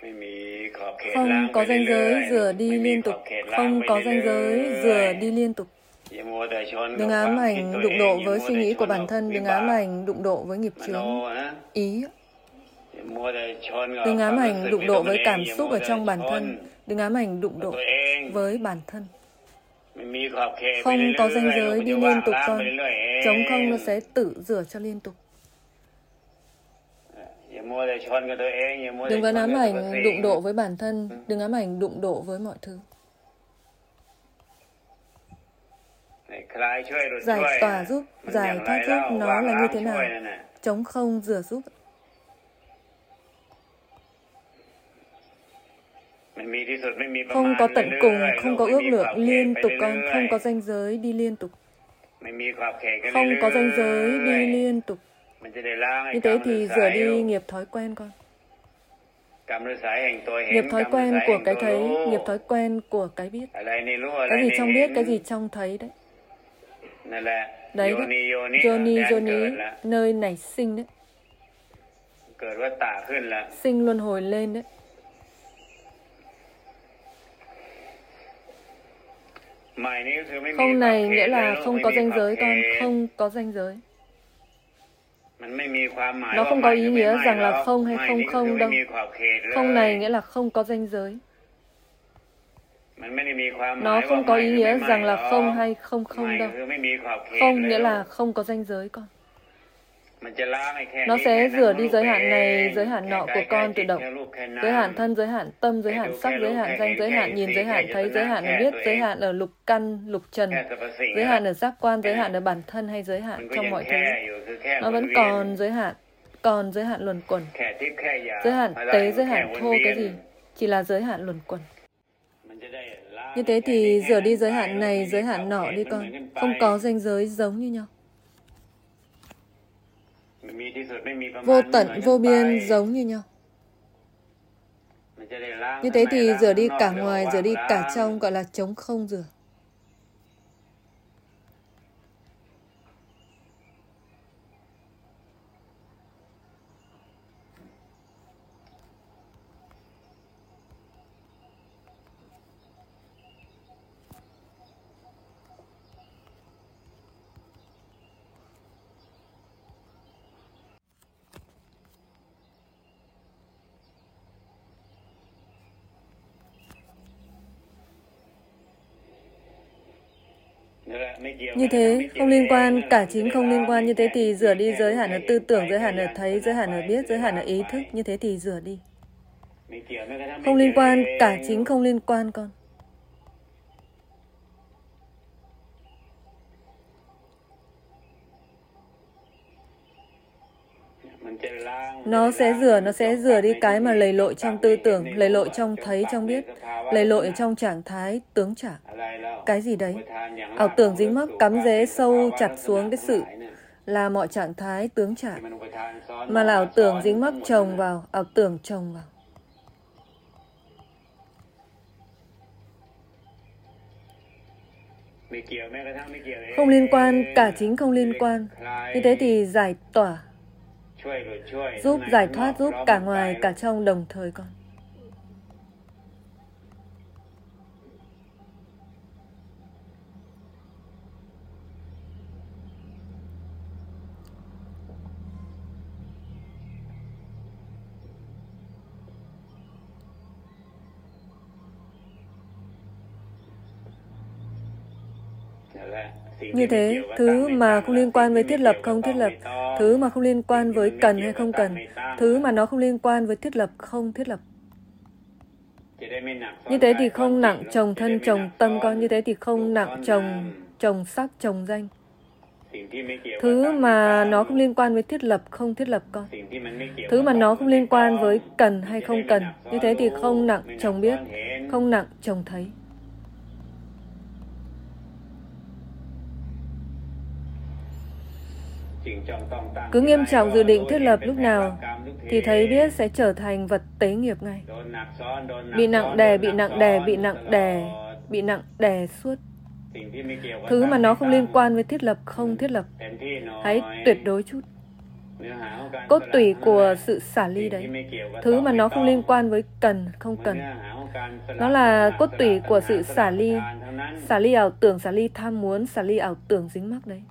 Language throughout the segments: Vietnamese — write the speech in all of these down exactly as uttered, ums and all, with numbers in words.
Không có ranh giới rửa đi liên tục. Không có ranh giới rửa đi liên tục. Đừng ám ảnh đụng độ với suy nghĩ của bản thân. Đừng ám ảnh đụng độ với nghiệp chướng, ý. Đừng ám ảnh đụng độ với cảm xúc ở trong bản thân. Đừng ám ảnh đụng độ với bản thân. Không có ranh giới đi liên tục con. Trống không nó sẽ tự rửa cho liên tục. Đừng có ám ảnh đụng độ với bản thân. Đừng ám ảnh đụng độ với mọi thứ. Giải tỏa giúp, giải thoát giúp nó là như thế nào? Trống không rửa giúp. Không có tận cùng, không có ước lượng liên tục con. Không có ranh giới đi liên tục. Không có ranh giới đi liên tục. Như thế thì rửa đi nghiệp thói quen con. Nghiệp thói quen của cái thấy, nghiệp thói quen của cái biết. Cái gì trong biết, cái gì trong thấy đấy. Đấy đấy, Yoni, Yoni, nơi nảy sinh đấy. Sinh luân hồi lên đấy. Không này nghĩa là không có ranh giới con, không có ranh giới. Nó không có ý nghĩa rằng là không hay không không đâu. Không này nghĩa là không có ranh giới. Nó không có ý nghĩa rằng là không hay không không đâu. Không nghĩa là không có ranh giới con. Nó sẽ rửa đi giới hạn này, giới hạn nọ của con tự động. Giới hạn thân, giới hạn tâm, giới hạn sắc, giới hạn danh, giới hạn nhìn, giới hạn thấy, giới hạn ở biết, giới hạn ở lục căn, lục trần, giới hạn ở giác quan, giới hạn ở bản thân hay giới hạn trong mọi thứ. Nó vẫn còn giới hạn, còn giới hạn luẩn quẩn. Giới hạn tế, giới hạn thô cái gì? Chỉ là giới hạn luẩn quẩn. Như thế thì rửa đi giới hạn này, giới hạn nọ đi con. Không có ranh giới giống như nhau. Vô tận, vô biên giống như nhau. Như thế thì rửa đi cả ngoài, rửa đi cả trong, gọi là trống không rửa. Như thế, không liên quan, cả chính không liên quan. Như thế thì rửa đi giới hạn ở tư tưởng, giới hạn ở thấy, giới hạn ở biết, giới hạn ở ý thức. Như thế thì rửa đi. Không liên quan, cả chính không liên quan con. Nó sẽ rửa, nó sẽ rửa đi cái mà lầy lội trong tư tưởng, lầy lội trong thấy, trong biết, lầy lội trong trạng thái, tướng trạng. Cái gì đấy? Ảo tưởng dính mắc, cắm rễ sâu chặt xuống cái sự là mọi trạng thái, tướng trạng. Mà là ảo tưởng dính mắc chồng vào, ảo tưởng chồng vào. Không liên quan, cả chính không liên quan. Như thế thì giải tỏa, giúp giải thoát, giúp cả ngoài, cả trong đồng thời con. Như thế, thứ mà không liên quan với thiết lập, không thiết lập, thứ mà không liên quan với cần hay không cần, thứ mà nó không liên quan với thiết lập, không thiết lập. Như thế thì không nặng chồng thân, chồng tâm con. Như thế thì không nặng chồng, chồng sắc, chồng danh. Thứ mà nó không liên quan với thiết lập, không thiết lập con. Thứ mà nó không liên quan với cần hay không cần. Như thế thì không nặng chồng biết, không nặng chồng thấy. Cứ nghiêm trọng dự định thiết lập lúc nào thì thấy biết sẽ trở thành vật tế nghiệp ngay. Bị nặng đè, bị nặng đè, bị nặng đè, bị nặng đè suốt. Thứ mà nó không liên quan với thiết lập, không thiết lập. Hãy tuyệt đối chút. Cốt tủy của sự xả ly đấy, thứ mà nó không liên quan với cần, không cần. Nó là cốt tủy của sự xả ly, xả ly ảo tưởng, xả ly tham muốn, xả ly ảo tưởng dính mắc đấy.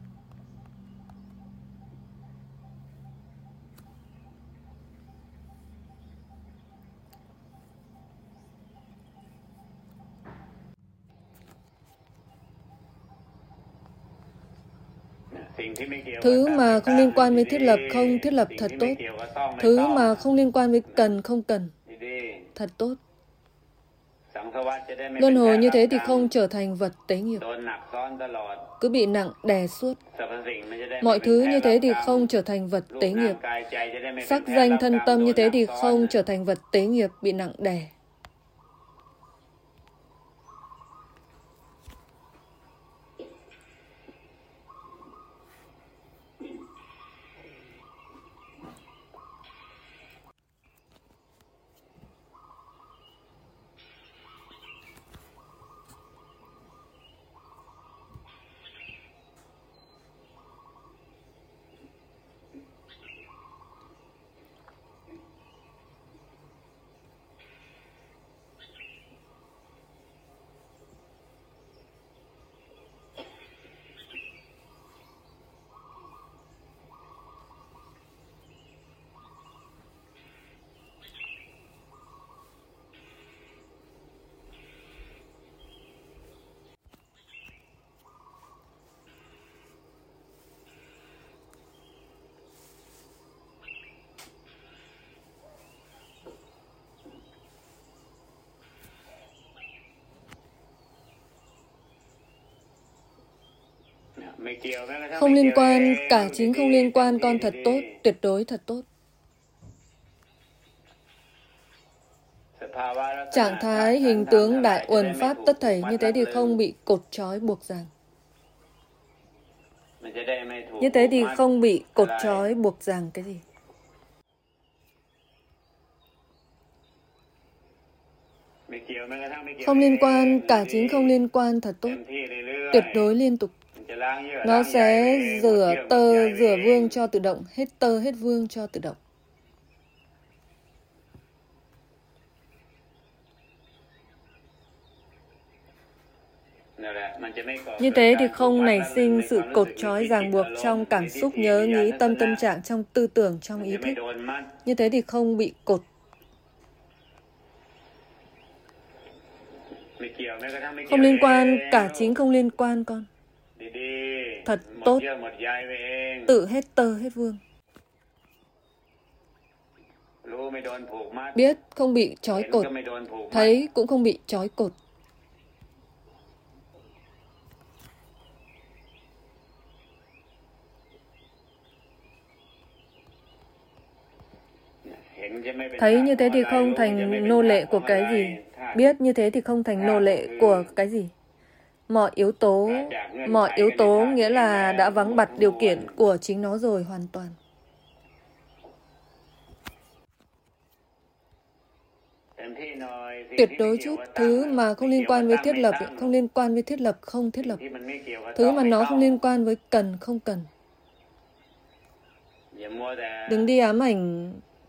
Thứ mà không liên quan với thiết lập, không thiết lập thật tốt. Thứ mà không liên quan với cần, không cần, thật tốt. Luân hồi như thế thì không trở thành vật tế nghiệp, cứ bị nặng đè suốt. Mọi thứ như thế thì không trở thành vật tế nghiệp. Sắc danh thân tâm như thế thì không trở thành vật tế nghiệp, bị nặng đè. Không liên quan, cả chính không liên quan, con thật tốt, tuyệt đối thật tốt. Trạng thái, hình tướng, đại uẩn pháp tất thảy như thế thì không bị cột trói buộc ràng. Như thế thì không bị cột trói buộc ràng cái gì. Không liên quan, cả chính không liên quan, thật tốt, tuyệt đối liên tục. Nó sẽ rửa tơ, rửa vương cho tự động, hết tơ, hết vương cho tự động. Như thế thì không nảy sinh sự cột trói ràng buộc trong cảm xúc, nhớ, nghĩ, tâm, tâm trạng, trong tư tưởng, trong ý thức. Như thế thì không bị cột. Không liên quan, cả chính không liên quan con. Thật tốt, tự hết tơ, hết vương. Biết không bị trói cột, thấy cũng không bị trói cột. Thấy như thế thì không thành nô lệ của cái gì. Biết như thế thì không thành nô lệ của cái gì. Mọi yếu tố, mọi yếu tố nghĩa là đã vắng bặt điều kiện của chính nó rồi hoàn toàn. Tuyệt đối chút, thứ mà không liên quan với thiết lập, không liên quan với thiết lập, không thiết lập. Thứ mà nó không liên quan với cần, không cần. Đừng đi ám ảnh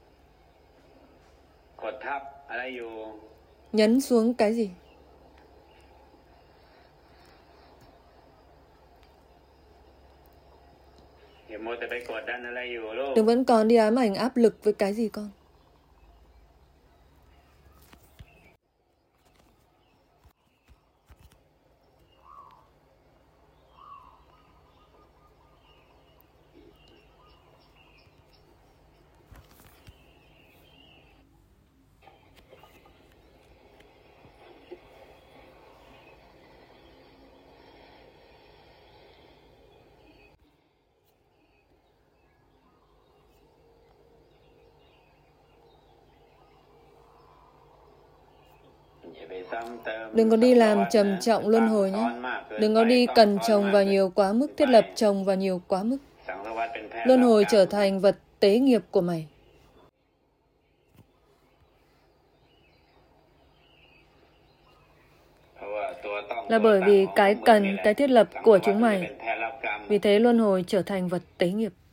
nhấn xuống cái gì. Đừng vẫn còn đi ám ảnh áp lực với cái gì con. Đừng có đi làm trầm trọng luân hồi nhé. Đừng có đi cần chồng vào nhiều quá mức, thiết lập chồng vào nhiều quá mức. Luân hồi trở thành vật tế nghiệp của mày. Là bởi vì cái cần, cái thiết lập của chúng mày. Vì thế luân hồi trở thành vật tế nghiệp.